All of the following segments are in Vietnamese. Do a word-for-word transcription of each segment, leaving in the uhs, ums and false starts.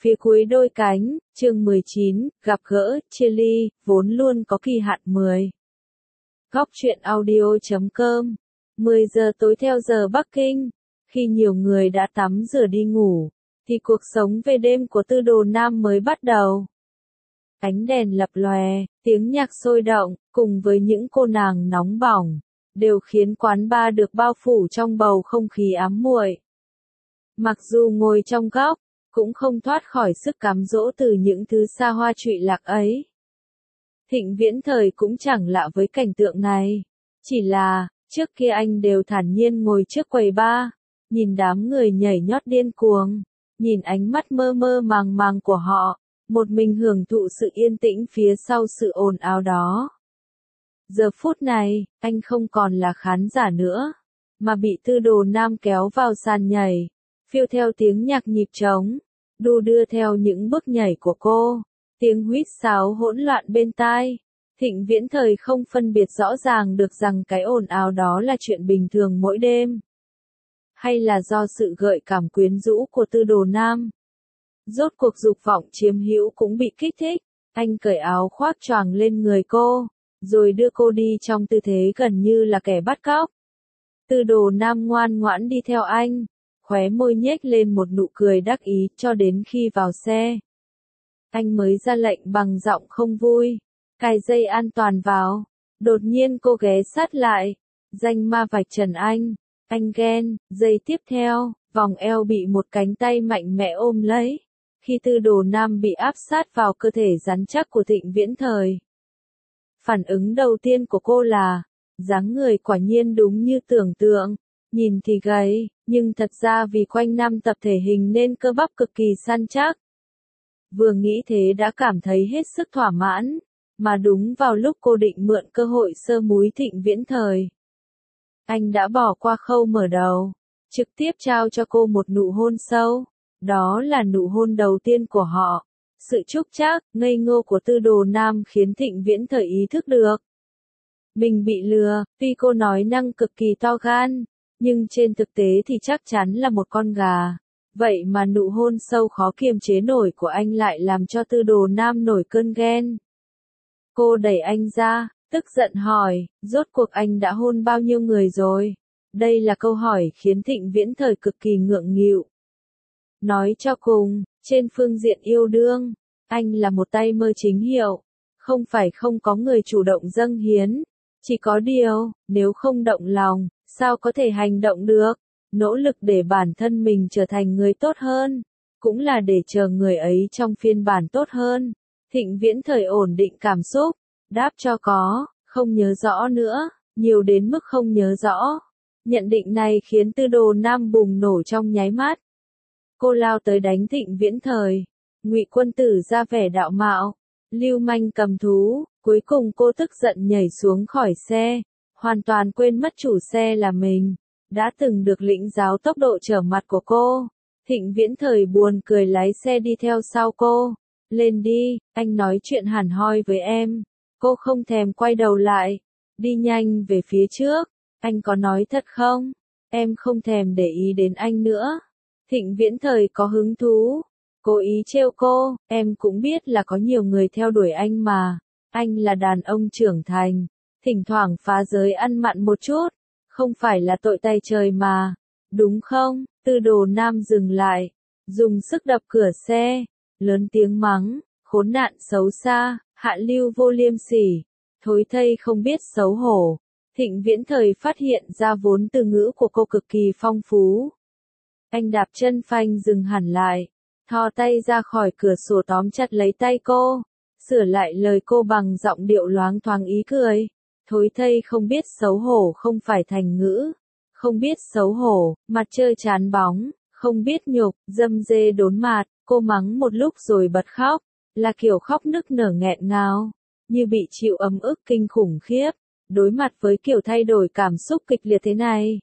Phía cuối đôi cánh, chương mười chín, gặp gỡ, chia ly, vốn luôn có kỳ hạn mười. Góc truyện audio chấm com, mười giờ tối theo giờ Bắc Kinh, khi nhiều người đã tắm rửa đi ngủ, thì cuộc sống về đêm của Tư Đồ Nam mới bắt đầu. Ánh đèn lập lòe, tiếng nhạc sôi động, cùng với những cô nàng nóng bỏng, đều khiến quán bar được bao phủ trong bầu không khí ám muội. Mặc dù ngồi trong góc, cũng không thoát khỏi sức cám dỗ từ những thứ xa hoa trụy lạc ấy. Thịnh Viễn Thời cũng chẳng lạ với cảnh tượng này. Chỉ là, trước kia anh đều thản nhiên ngồi trước quầy bar, nhìn đám người nhảy nhót điên cuồng, nhìn ánh mắt mơ mơ màng màng của họ, một mình hưởng thụ sự yên tĩnh phía sau sự ồn ào đó. Giờ phút này, anh không còn là khán giả nữa, mà bị Tư Đồ Nam kéo vào sàn nhảy, phiêu theo tiếng nhạc nhịp trống, đu đưa theo những bước nhảy của cô, tiếng huýt sáo hỗn loạn bên tai. Thịnh Viễn Thời không phân biệt rõ ràng được rằng cái ồn ào đó là chuyện bình thường mỗi đêm, hay là do sự gợi cảm quyến rũ của Tư Đồ Nam. Rốt cuộc dục vọng chiếm hữu cũng bị kích thích, anh cởi áo khoác choàng lên người cô, rồi đưa cô đi trong tư thế gần như là kẻ bắt cóc. Tư Đồ Nam ngoan ngoãn đi theo anh, khóe môi nhếch lên một nụ cười đắc ý cho đến khi vào xe. Anh mới ra lệnh bằng giọng không vui, cài dây an toàn vào. Đột nhiên cô ghé sát lại, danh ma vạch trần anh, anh ghen. Giây tiếp theo, vòng eo bị một cánh tay mạnh mẽ ôm lấy, khi Tư Đồ Nam bị áp sát vào cơ thể rắn chắc của Thịnh Viễn Thời. Phản ứng đầu tiên của cô là, dáng người quả nhiên đúng như tưởng tượng, nhìn thì gầy, nhưng thật ra vì quanh năm tập thể hình nên cơ bắp cực kỳ săn chắc. Vừa nghĩ thế đã cảm thấy hết sức thỏa mãn, mà đúng vào lúc cô định mượn cơ hội sơ múi Thịnh Viễn Thời, anh đã bỏ qua khâu mở đầu, trực tiếp trao cho cô một nụ hôn sâu. Đó là nụ hôn đầu tiên của họ. Sự chúc chắc, ngây ngô của Tư Đồ Nam khiến Thịnh Viễn Thời ý thức được mình bị lừa. Tuy cô nói năng cực kỳ to gan, nhưng trên thực tế thì chắc chắn là một con gà. Vậy mà nụ hôn sâu khó kiềm chế nổi của anh lại làm cho Tư Đồ Nam nổi cơn ghen. Cô đẩy anh ra, tức giận hỏi, rốt cuộc anh đã hôn bao nhiêu người rồi? Đây là câu hỏi khiến Thịnh Viễn Thời cực kỳ ngượng nghịu. Nói cho cùng, trên phương diện yêu đương, anh là một tay mơ chính hiệu. Không phải không có người chủ động dâng hiến. Chỉ có điều, nếu không động lòng, sao có thể hành động được? Nỗ lực để bản thân mình trở thành người tốt hơn, cũng là để chờ người ấy trong phiên bản tốt hơn. Thịnh Viễn Thời ổn định cảm xúc, đáp cho có, không nhớ rõ nữa, nhiều đến mức không nhớ rõ. Nhận định này khiến Tư Đồ Nam bùng nổ trong nháy mắt. Cô lao tới đánh Thịnh Viễn Thời. Ngụy Quân Tử ra vẻ đạo mạo, lưu manh cầm thú. Cuối cùng cô tức giận nhảy xuống khỏi xe, hoàn toàn quên mất chủ xe là mình, đã từng được lĩnh giáo tốc độ trở mặt của cô. Thịnh Viễn Thời buồn cười lái xe đi theo sau cô. Lên đi, anh nói chuyện hẳn hoi với em. Cô không thèm quay đầu lại, đi nhanh về phía trước. Anh có nói thật không? Em không thèm để ý đến anh nữa. Thịnh Viễn Thời có hứng thú, cố ý trêu cô, em cũng biết là có nhiều người theo đuổi anh mà. Anh là đàn ông trưởng thành, thỉnh thoảng phá giới ăn mặn một chút, không phải là tội tay trời mà, đúng không? Tư Đồ Nam dừng lại, dùng sức đập cửa xe, lớn tiếng mắng, khốn nạn xấu xa, hạ lưu vô liêm sỉ, thối thây không biết xấu hổ. Thịnh Viễn Thời phát hiện ra vốn từ ngữ của cô cực kỳ phong phú. Anh đạp chân phanh dừng hẳn lại, thò tay ra khỏi cửa sổ tóm chặt lấy tay cô, sửa lại lời cô bằng giọng điệu loáng thoáng ý cười. Thối thây không biết xấu hổ không phải thành ngữ. Không biết xấu hổ, mặt trơ chán bóng, không biết nhục, dâm dê đốn mạt. Cô mắng một lúc rồi bật khóc, là kiểu khóc nức nở nghẹn ngào, như bị chịu ấm ức kinh khủng khiếp. Đối mặt với kiểu thay đổi cảm xúc kịch liệt thế này,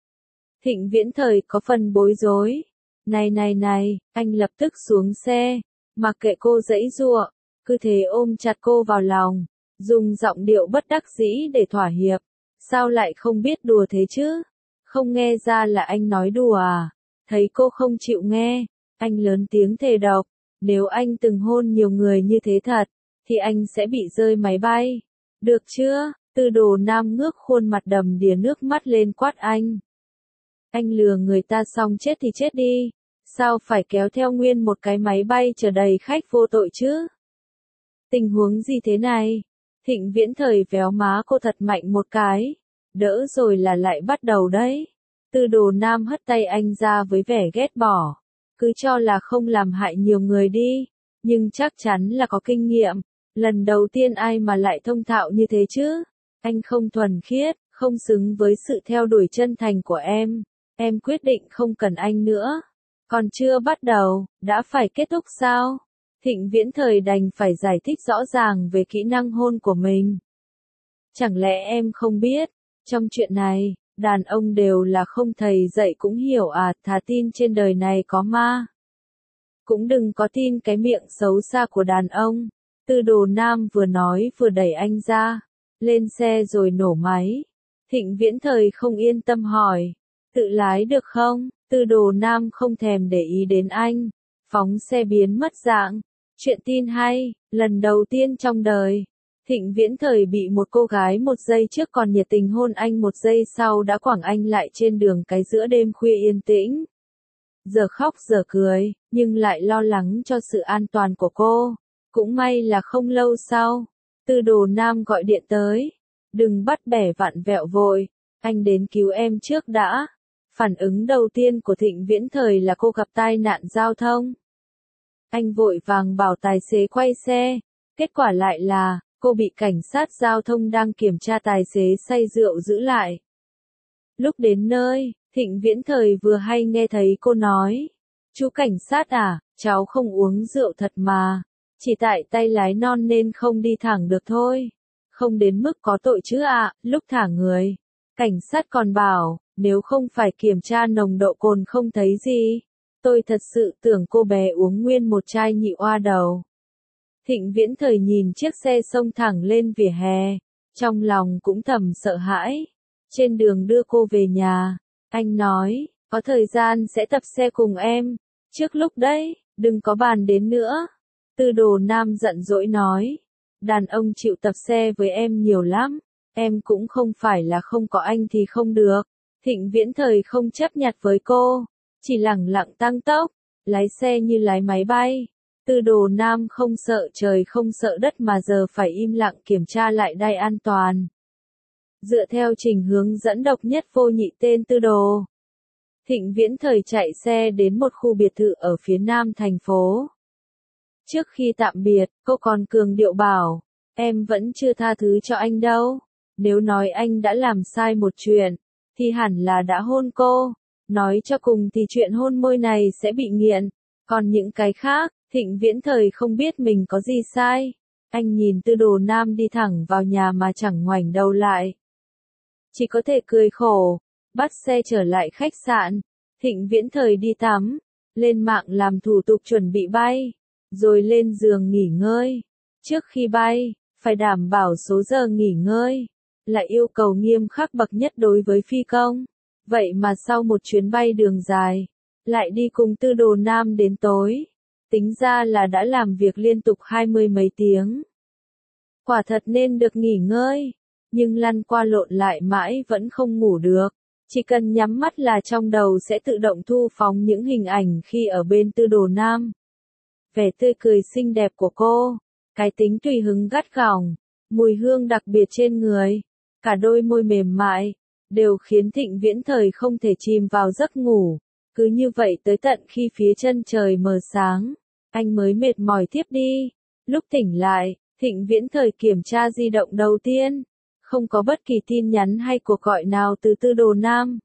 Thịnh Viễn Thời có phần bối rối. Này này này, anh lập tức xuống xe, mặc kệ cô giãy giụa, cứ thế ôm chặt cô vào lòng, dùng giọng điệu bất đắc dĩ để thỏa hiệp. Sao lại không biết đùa thế chứ? Không nghe ra là anh nói đùa à? Thấy cô không chịu nghe, anh lớn tiếng thề độc, Nếu anh từng hôn nhiều người như thế thật, thì anh sẽ bị rơi máy bay. Được chưa? Tư đồ nam ngước khuôn mặt đầm đìa nước mắt lên quát anh. Anh lừa người ta xong chết thì chết đi. Sao phải kéo theo nguyên một cái máy bay chở đầy khách vô tội chứ? Tình huống gì thế này? Thịnh Viễn Thời véo má cô thật mạnh một cái. Đỡ rồi là lại bắt đầu đấy. Tư đồ nam hất tay anh ra với vẻ ghét bỏ. Cứ cho là không làm hại nhiều người đi. Nhưng chắc chắn là có kinh nghiệm. Lần đầu tiên ai mà lại thông thạo như thế chứ? Anh không thuần khiết, không xứng với sự theo đuổi chân thành của em. Em quyết định không cần anh nữa. Còn chưa bắt đầu, đã phải kết thúc sao? Thịnh Viễn Thời đành phải giải thích rõ ràng về kỹ năng hôn của mình. Chẳng lẽ em không biết, trong chuyện này, đàn ông đều là không thầy dạy cũng hiểu à, thà tin trên đời này có ma. Cũng đừng có tin cái miệng xấu xa của đàn ông. Tư đồ nam vừa nói vừa đẩy anh ra, lên xe rồi nổ máy. Thịnh Viễn Thời không yên tâm hỏi, tự lái được không? Tư đồ nam không thèm để ý đến anh, phóng xe biến mất dạng. Chuyện tin hay, lần đầu tiên trong đời, Thịnh Viễn Thời bị một cô gái một giây trước còn nhiệt tình hôn anh một giây sau đã quẳng anh lại trên đường cái giữa đêm khuya yên tĩnh. Giờ khóc giờ cười, nhưng lại lo lắng cho sự an toàn của cô. Cũng may là không lâu sau, Tư đồ nam gọi điện tới. Đừng bắt bẻ vặn vẹo vội, anh đến cứu em trước đã. Phản ứng đầu tiên của Thịnh Viễn Thời là cô gặp tai nạn giao thông. Anh vội vàng bảo tài xế quay xe, kết quả lại là, cô bị cảnh sát giao thông đang kiểm tra tài xế say rượu giữ lại. Lúc đến nơi, Thịnh Viễn Thời vừa hay nghe thấy cô nói, chú cảnh sát à, cháu không uống rượu thật mà, chỉ tại tay lái non nên không đi thẳng được thôi, không đến mức có tội chứ ạ. À. Lúc thả người, cảnh sát còn bảo, nếu không phải kiểm tra nồng độ cồn không thấy gì. Tôi thật sự tưởng cô bé uống nguyên một chai nhị oa đầu. Thịnh Viễn Thời nhìn chiếc xe xông thẳng lên vỉa hè, trong lòng cũng thầm sợ hãi. Trên đường đưa cô về nhà, anh nói, có thời gian sẽ tập xe cùng em. Trước lúc đấy, đừng có bàn đến nữa. Tư đồ nam giận dỗi nói, đàn ông chịu tập xe với em nhiều lắm, em cũng không phải là không có anh thì không được. Thịnh Viễn Thời không chấp nhặt với cô, chỉ lẳng lặng tăng tốc, lái xe như lái máy bay. Tư đồ nam không sợ trời không sợ đất mà giờ phải im lặng kiểm tra lại đai an toàn. Dựa theo trình hướng dẫn độc nhất vô nhị tên Tư đồ, Thịnh Viễn Thời chạy xe đến một khu biệt thự ở phía nam thành phố. Trước khi tạm biệt, cô còn cường điệu bảo, em vẫn chưa tha thứ cho anh đâu. Nếu nói anh đã làm sai một chuyện, thì hẳn là đã hôn cô. Nói cho cùng thì chuyện hôn môi này sẽ bị nghiện. Còn những cái khác, Thịnh Viễn Thời không biết mình có gì sai. Anh nhìn Tư đồ nam đi thẳng vào nhà mà chẳng ngoảnh đầu lại. Chỉ có thể cười khổ, bắt xe trở lại khách sạn. Thịnh Viễn Thời đi tắm, lên mạng làm thủ tục chuẩn bị bay, rồi lên giường nghỉ ngơi. Trước khi bay, phải đảm bảo số giờ nghỉ ngơi, là yêu cầu nghiêm khắc bậc nhất đối với phi công. Vậy mà sau một chuyến bay đường dài, lại đi cùng Tư đồ nam đến tối. Tính ra là đã làm việc liên tục hai mươi mấy tiếng. Quả thật nên được nghỉ ngơi, nhưng lăn qua lộn lại mãi vẫn không ngủ được. Chỉ cần nhắm mắt là trong đầu sẽ tự động thu phóng những hình ảnh khi ở bên Tư đồ nam. Vẻ tươi cười xinh đẹp của cô, cái tính tùy hứng gắt gỏng, mùi hương đặc biệt trên người, cả đôi môi mềm mại, đều khiến Thịnh Viễn Thời không thể chìm vào giấc ngủ. Cứ như vậy tới tận khi phía chân trời mờ sáng, anh mới mệt mỏi tiếp đi. Lúc tỉnh lại, Thịnh Viễn Thời kiểm tra di động đầu tiên, không có bất kỳ tin nhắn hay cuộc gọi nào từ Tư đồ nam.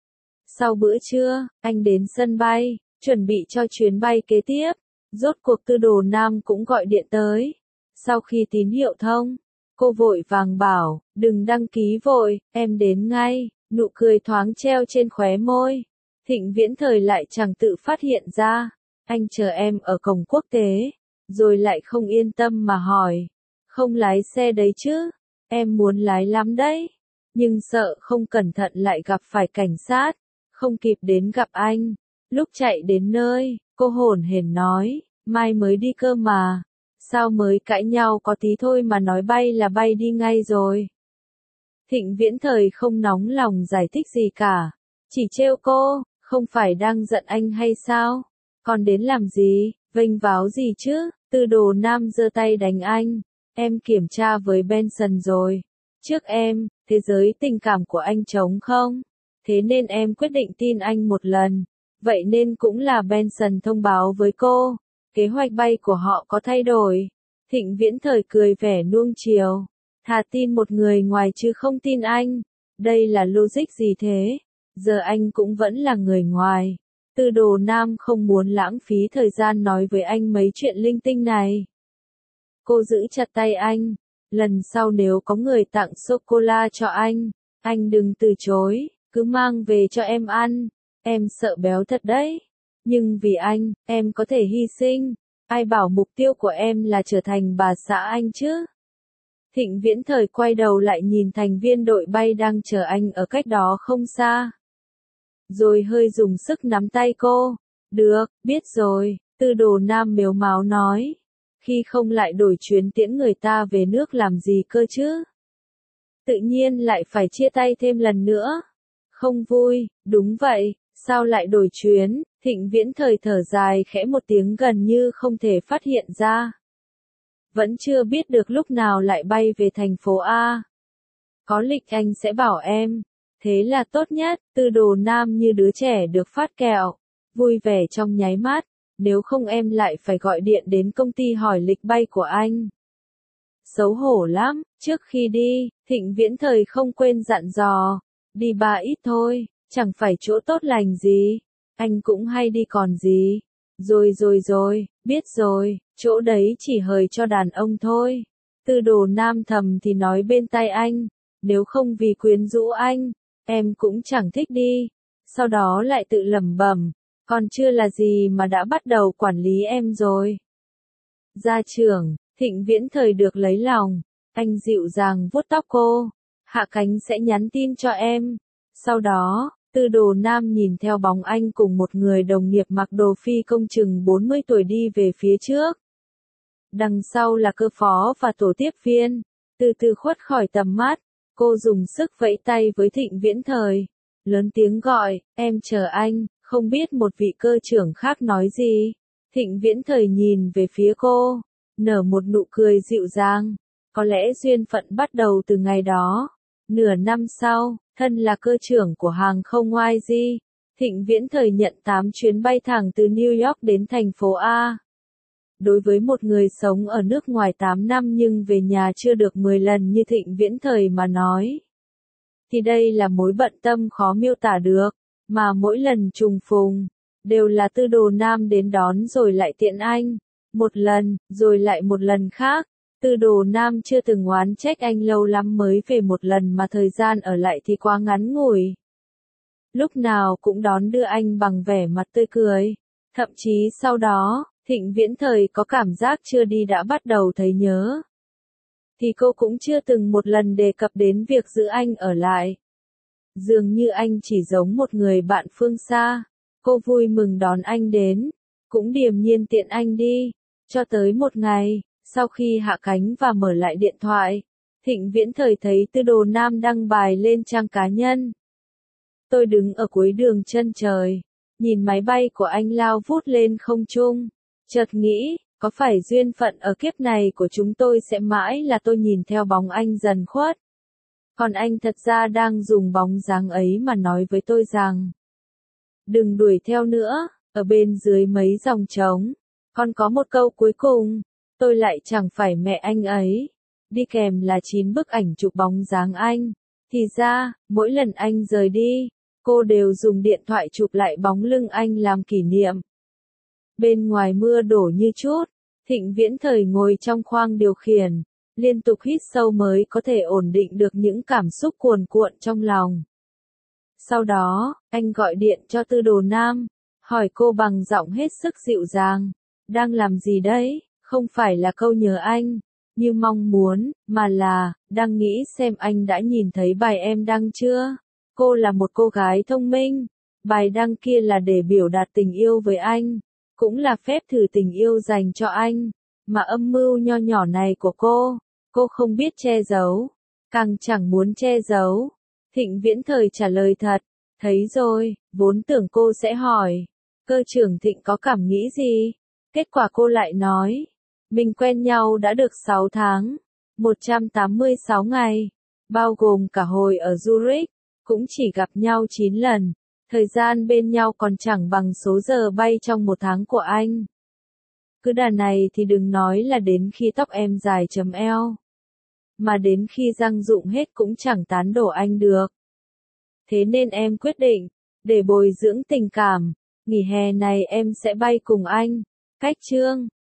Sau bữa trưa, anh đến sân bay, chuẩn bị cho chuyến bay kế tiếp. Rốt cuộc Tư đồ nam cũng gọi điện tới. Sau khi tín hiệu thông, cô vội vàng bảo, đừng đăng ký vội, em đến ngay. Nụ cười thoáng treo trên khóe môi. Thịnh Viễn Thời lại chẳng tự phát hiện ra, anh chờ em ở cổng quốc tế, rồi lại không yên tâm mà hỏi, không lái xe đấy chứ, em muốn lái lắm đấy, nhưng sợ không cẩn thận lại gặp phải cảnh sát, không kịp đến gặp anh. Lúc chạy đến nơi, cô hổn hển nói, mai mới đi cơ mà. Sao mới cãi nhau có tí thôi mà nói bay là bay đi ngay rồi. Thịnh Viễn Thời không nóng lòng giải thích gì cả. Chỉ trêu cô, không phải đang giận anh hay sao? Còn đến làm gì, vênh váo gì chứ? Tư Đồ Nam giơ tay đánh anh. Em kiểm tra với Benson rồi. Trước em, thế giới tình cảm của anh trống không? Thế nên em quyết định tin anh một lần. Vậy nên cũng là Benson thông báo với cô. Kế hoạch bay của họ có thay đổi. Thịnh Viễn Thời cười vẻ nuông chiều. Thà tin một người ngoài chứ không tin anh. Đây là logic gì thế? Giờ anh cũng vẫn là người ngoài. Tư Đồ Nam không muốn lãng phí thời gian nói với anh mấy chuyện linh tinh này. Cô giữ chặt tay anh. Lần sau nếu có người tặng sô-cô-la cho anh, anh đừng từ chối, cứ mang về cho em ăn. Em sợ béo thật đấy. Nhưng vì anh, em có thể hy sinh. Ai bảo mục tiêu của em là trở thành bà xã anh chứ? Thịnh Viễn Thời quay đầu lại nhìn thành viên đội bay đang chờ anh ở cách đó không xa. Rồi hơi dùng sức nắm tay cô. Được, biết rồi, Tư Đồ Nam mếu máo nói. Khi không lại đổi chuyến tiễn người ta về nước làm gì cơ chứ? Tự nhiên lại phải chia tay thêm lần nữa. Không vui, đúng vậy, sao lại đổi chuyến? Thịnh Viễn Thời thở dài khẽ một tiếng gần như không thể phát hiện ra. Vẫn chưa biết được lúc nào lại bay về thành phố A. Có lịch anh sẽ bảo em. Thế là tốt nhất. Tư Đồ Nam như đứa trẻ được phát kẹo. Vui vẻ trong nháy mắt. Nếu không em lại phải gọi điện đến công ty hỏi lịch bay của anh. Xấu hổ lắm. Trước khi đi, Thịnh Viễn Thời không quên dặn dò. Đi ba ít thôi, chẳng phải chỗ tốt lành gì. Anh cũng hay đi còn gì. Rồi rồi rồi, biết rồi, chỗ đấy chỉ hời cho đàn ông thôi. Tư Đồ Nam thầm thì nói bên tai anh. Nếu không vì quyến rũ anh, em cũng chẳng thích đi. Sau đó lại tự lẩm bẩm. Còn chưa là gì mà đã bắt đầu quản lý em rồi. Gia trưởng, Thịnh Viễn Thời được lấy lòng. Anh dịu dàng vuốt tóc cô. Hạ Cánh sẽ nhắn tin cho em. Sau đó, Tư Đồ Nam nhìn theo bóng anh cùng một người đồng nghiệp mặc đồ phi công chừng bốn mươi tuổi đi về phía trước. Đằng sau là cơ phó và tổ tiếp viên. Từ từ khuất khỏi tầm mắt, cô dùng sức vẫy tay với Thịnh Viễn Thời. Lớn tiếng gọi, em chờ anh, không biết một vị cơ trưởng khác nói gì. Thịnh Viễn Thời nhìn về phía cô, nở một nụ cười dịu dàng. Có lẽ duyên phận bắt đầu từ ngày đó. Nửa năm sau, thân là cơ trưởng của hàng không i giê, Thịnh Viễn Thời nhận tám chuyến bay thẳng từ New York đến thành phố A. Đối với một người sống ở nước ngoài tám năm nhưng về nhà chưa được mười lần như Thịnh Viễn Thời mà nói, thì đây là mối bận tâm khó miêu tả được, mà mỗi lần trùng phùng, đều là Tư Đồ Nam đến đón rồi lại tiễn anh. Một lần, rồi lại một lần khác. Tư Đồ Nam chưa từng oán trách anh lâu lắm mới về một lần mà thời gian ở lại thì quá ngắn ngủi. Lúc nào cũng đón đưa anh bằng vẻ mặt tươi cười. Thậm chí sau đó, Thịnh Viễn Thời có cảm giác chưa đi đã bắt đầu thấy nhớ. Thì cô cũng chưa từng một lần đề cập đến việc giữ anh ở lại. Dường như anh chỉ giống một người bạn phương xa. Cô vui mừng đón anh đến, cũng điềm nhiên tiện anh đi. Cho tới một ngày, sau khi hạ cánh và mở lại điện thoại, Thịnh Viễn Thời thấy Tư Đồ Nam đăng bài lên trang cá nhân. Tôi đứng ở cuối đường chân trời, nhìn máy bay của anh lao vút lên không trung, chợt nghĩ, có phải duyên phận ở kiếp này của chúng tôi sẽ mãi là tôi nhìn theo bóng anh dần khuất. Còn anh thật ra đang dùng bóng dáng ấy mà nói với tôi rằng, đừng đuổi theo nữa. Ở bên dưới mấy dòng trống, còn có một câu cuối cùng, tôi lại chẳng phải mẹ anh ấy. Đi kèm là chín bức ảnh chụp bóng dáng anh. Thì ra, mỗi lần anh rời đi, cô đều dùng điện thoại chụp lại bóng lưng anh làm kỷ niệm. Bên ngoài mưa đổ như chút, Thịnh Viễn Thời ngồi trong khoang điều khiển, liên tục hít sâu mới có thể ổn định được những cảm xúc cuồn cuộn trong lòng. Sau đó, anh gọi điện cho Tư Đồ Nam, hỏi cô bằng giọng hết sức dịu dàng, đang làm gì đấy? Không phải là câu nhớ anh, như mong muốn, mà là, đang nghĩ xem anh đã nhìn thấy bài em đăng chưa? Cô là một cô gái thông minh, bài đăng kia là để biểu đạt tình yêu với anh. cũng là phép thử tình yêu dành cho anh, mà âm mưu nho nhỏ này của cô, cô không biết che giấu, càng chẳng muốn che giấu. Thịnh Viễn Thời trả lời thật, thấy rồi, vốn tưởng cô sẽ hỏi, cơ trưởng Thịnh có cảm nghĩ gì? Kết quả cô lại nói, mình quen nhau đã được sáu tháng, một trăm tám mươi sáu ngày, bao gồm cả hồi ở Zurich, cũng chỉ gặp nhau chín lần, thời gian bên nhau còn chẳng bằng số giờ bay trong một tháng của anh. Cứ đà này thì đừng nói là đến khi tóc em dài chấm eo, mà đến khi răng rụng hết cũng chẳng tán đổ anh được. Thế nên em quyết định, để bồi dưỡng tình cảm, nghỉ hè này em sẽ bay cùng anh. Cách chương